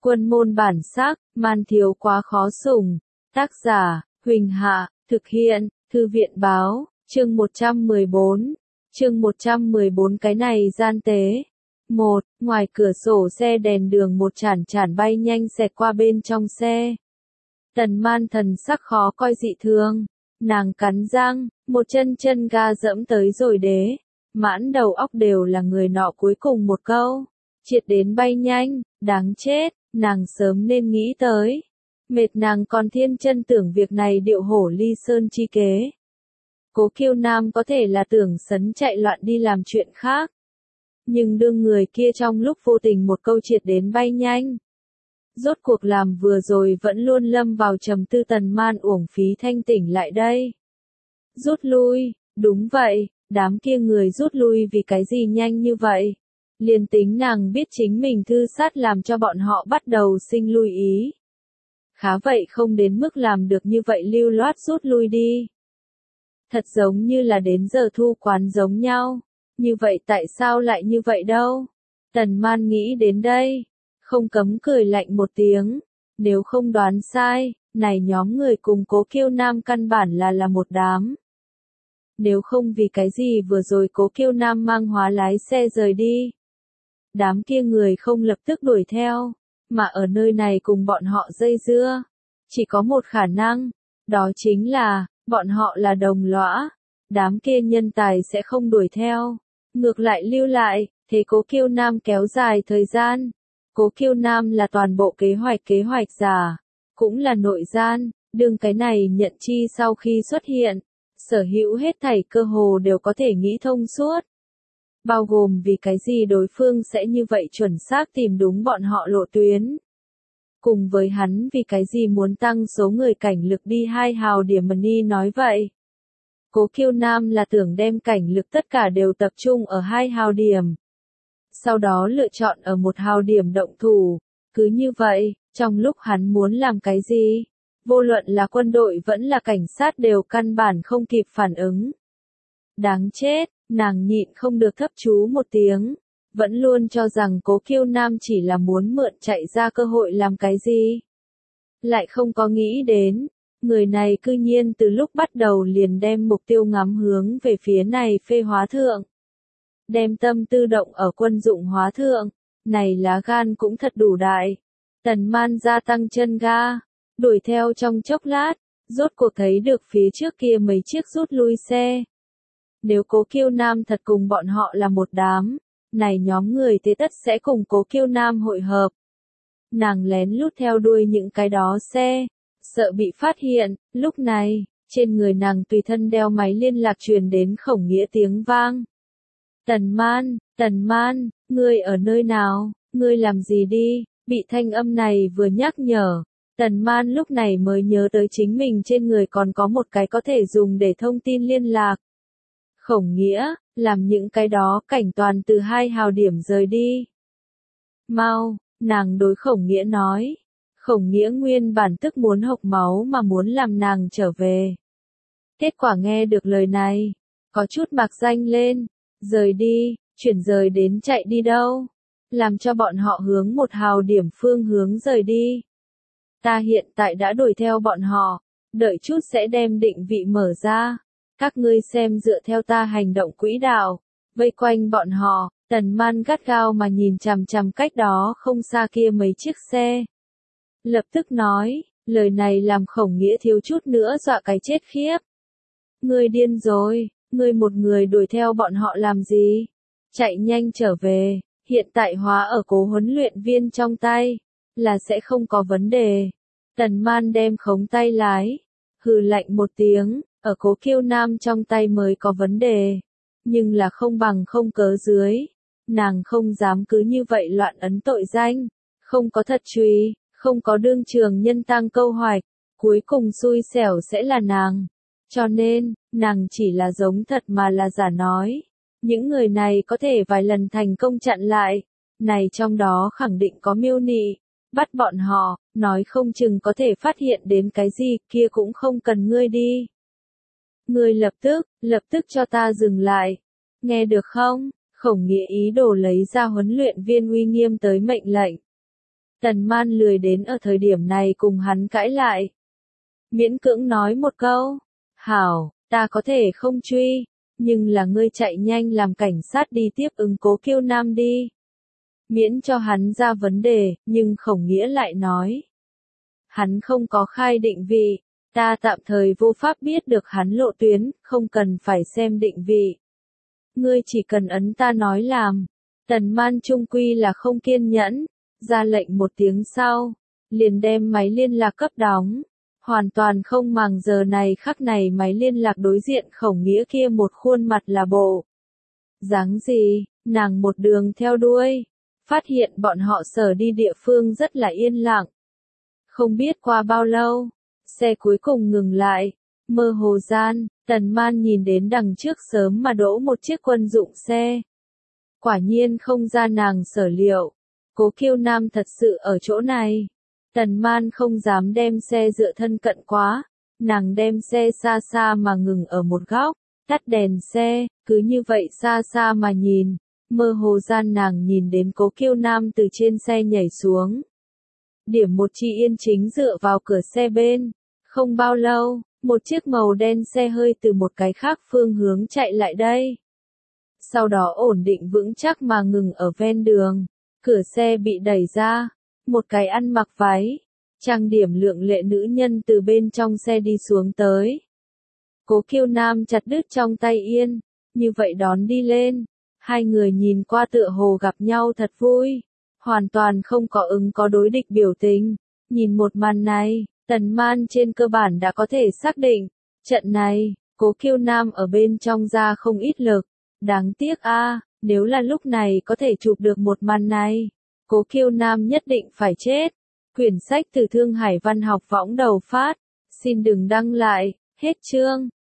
Quân môn bản sắc, man thiếu quá khó sủng. Tác giả, Huỳnh Hạ, thực hiện, Thư viện báo, chương 114. Chương 114 cái này gian tế. 1. Ngoài cửa sổ xe đèn đường một chản chản bay nhanh xẹt qua bên trong xe. Tần Man thần sắc khó coi dị thường. Nàng cắn răng, một chân ga dẫm tới rồi đế. Mãn đầu óc đều là người nọ cuối cùng một câu. Triệt đến bay nhanh, đáng chết, nàng sớm nên nghĩ tới. Mệt nàng còn thiên chân tưởng việc này điệu hổ ly sơn chi kế. Cố Kiêu Nam có thể là tưởng sấn chạy loạn đi làm chuyện khác. Nhưng đương người kia trong lúc vô tình một câu triệt đến bay nhanh. Rốt cuộc làm vừa rồi vẫn luôn lâm vào trầm tư. Tần Man uổng phí thanh tỉnh lại đây. Rút lui, đúng vậy, đám kia người rút lui vì cái gì nhanh như vậy. Liền tính nàng biết chính mình thư sát làm cho bọn họ bắt đầu sinh lui ý. Khá vậy không đến mức làm được như vậy lưu loát rút lui đi. Thật giống như là đến giờ thu quán giống nhau. Như vậy tại sao lại như vậy đâu? Tần Man nghĩ đến đây. Không cấm cười lạnh một tiếng. Nếu không đoán sai, này nhóm người cùng Cố Kiêu Nam căn bản là một đám. Nếu không vì cái gì vừa rồi Cố Kiêu Nam mang hóa lái xe rời đi. Đám kia người không lập tức đuổi theo, mà ở nơi này cùng bọn họ dây dưa. Chỉ có một khả năng, đó chính là, bọn họ là đồng lõa. Đám kia nhân tài sẽ không đuổi theo, ngược lại lưu lại, thế Cố Kiêu Nam kéo dài thời gian. Cố Kiêu Nam là toàn bộ kế hoạch giả, cũng là nội gian, đương cái này nhận chi sau khi xuất hiện, sở hữu hết thảy cơ hồ đều có thể nghĩ thông suốt. Bao gồm vì cái gì đối phương sẽ như vậy chuẩn xác tìm đúng bọn họ lộ tuyến. Cùng với hắn vì cái gì muốn tăng số người cảnh lực đi 2 hào điểm Mani nói vậy. Cố Kiêu Nam là tưởng đem cảnh lực tất cả đều tập trung ở 2 hào điểm. Sau đó lựa chọn ở 1 hào điểm động thủ. Cứ như vậy, trong lúc hắn muốn làm cái gì, vô luận là quân đội vẫn là cảnh sát đều căn bản không kịp phản ứng. Đáng chết, nàng nhịn không được thấp chú một tiếng. Vẫn luôn cho rằng Cố Kiêu Nam chỉ là muốn mượn chạy ra cơ hội làm cái gì. Lại không có nghĩ đến, người này cư nhiên từ lúc bắt đầu liền đem mục tiêu ngắm hướng về phía này phê hóa thượng. Đem tâm tư động ở quân dụng hóa thượng, này lá gan cũng thật đủ đại. Tần Man gia tăng chân ga, đuổi theo trong chốc lát, rốt cuộc thấy được phía trước kia mấy chiếc rút lui xe. Nếu Cố Kiêu Nam thật cùng bọn họ là một đám, này nhóm người thế tất sẽ cùng Cố Kiêu Nam hội hợp. Nàng lén lút theo đuôi những cái đó xe, sợ bị phát hiện. Lúc này, trên người nàng tùy thân đeo máy liên lạc truyền đến Khổng Nghĩa tiếng vang. Tần Man, ngươi ở nơi nào, ngươi làm gì đi? Bị thanh âm này vừa nhắc nhở, Tần Man lúc này mới nhớ tới chính mình trên người còn có một cái có thể dùng để thông tin liên lạc. Khổng Nghĩa, làm những cái đó cảnh toàn từ 2 hào điểm rời đi. Mau, nàng đối Khổng Nghĩa nói. Khổng Nghĩa nguyên bản tức muốn hộc máu mà muốn làm nàng trở về. Kết quả nghe được lời này, có chút mạc danh lên. Rời đi, chuyển rời đến chạy đi đâu? Làm cho bọn họ hướng 1 hào điểm phương hướng rời đi. Ta hiện tại đã đuổi theo bọn họ, đợi chút sẽ đem định vị mở ra. Các ngươi xem dựa theo ta hành động quỹ đạo, vây quanh bọn họ. Tần Man gắt gao mà nhìn chằm chằm cách đó không xa kia mấy chiếc xe. Lập tức nói, lời này làm Khổng Nghĩa thiếu chút nữa dọa cái chết khiếp. Ngươi điên rồi, ngươi một người đuổi theo bọn họ làm gì? Chạy nhanh trở về, hiện tại hóa ở Cố huấn luyện viên trong tay, là sẽ không có vấn đề. Tần Man đem khống tay lái, hừ lạnh một tiếng, ở Cố Kiêu Nam trong tay mới có vấn đề. Nhưng là không bằng không cớ dưới. Nàng không dám cứ như vậy loạn ấn tội danh, không có thật truy, không có đương trường nhân tăng câu hoạch, cuối cùng xui xẻo sẽ là nàng. Cho nên, nàng chỉ là giống thật mà là giả nói. Những người này có thể vài lần thành công chặn lại, này trong đó khẳng định có mưu nị. Bắt bọn họ, nói không chừng có thể phát hiện đến cái gì, kia cũng không cần ngươi đi. Ngươi lập tức cho ta dừng lại. Nghe được không? Khổng Nghĩa ý đồ lấy ra huấn luyện viên uy nghiêm tới mệnh lệnh. Tần Man lười đến ở thời điểm này cùng hắn cãi lại. Miễn cưỡng nói một câu, hảo, ta có thể không truy, nhưng là ngươi chạy nhanh làm cảnh sát đi tiếp ứng Cố Kiêu Nam đi. Miễn cho hắn ra vấn đề, nhưng Khổng Nghĩa lại nói. Hắn không có khai định vị, ta tạm thời vô pháp biết được hắn lộ tuyến, không cần phải xem định vị. Ngươi chỉ cần ấn ta nói làm. Tần Man trung quy là không kiên nhẫn, ra lệnh một tiếng sau, liền đem máy liên lạc cấp đóng. Hoàn toàn không màng giờ này khắc này máy liên lạc đối diện Khổng Nghĩa kia một khuôn mặt là bộ. Dáng gì, nàng một đường theo đuôi, phát hiện bọn họ sở đi địa phương rất là yên lặng. Không biết qua bao lâu, xe cuối cùng ngừng lại, mơ hồ gian, Tần Man nhìn đến đằng trước sớm mà đỗ một chiếc quân dụng xe. Quả nhiên không ra nàng sở liệu, Cố Kiêu Nam thật sự ở chỗ này. Tần Man không dám đem xe dựa thân cận quá, nàng đem xe xa xa mà ngừng ở một góc, tắt đèn xe, cứ như vậy xa xa mà nhìn, mơ hồ gian nàng nhìn đến Cố Kiêu Nam từ trên xe nhảy xuống. Điểm một Chi Yên chính dựa vào cửa xe bên, không bao lâu, một chiếc màu đen xe hơi từ một cái khác phương hướng chạy lại đây. Sau đó ổn định vững chắc mà ngừng ở ven đường, cửa xe bị đẩy ra. Một cái ăn mặc váy, trang điểm lượng lệ nữ nhân từ bên trong xe đi xuống tới. Cố Kiêu Nam chặt đứt trong tay yên, như vậy đón đi lên. Hai người nhìn qua tựa hồ gặp nhau thật vui, hoàn toàn không có có đối địch biểu tình. Nhìn một màn này, Tần Man trên cơ bản đã có thể xác định, trận này, Cố Kiêu Nam ở bên trong ra không ít lực. Đáng tiếc nếu là lúc này có thể chụp được một màn này, Cố Kiêu Nam nhất định phải chết. Quyển sách từ Thương Hải Văn học võng đầu phát. Xin đừng đăng lại, hết chương.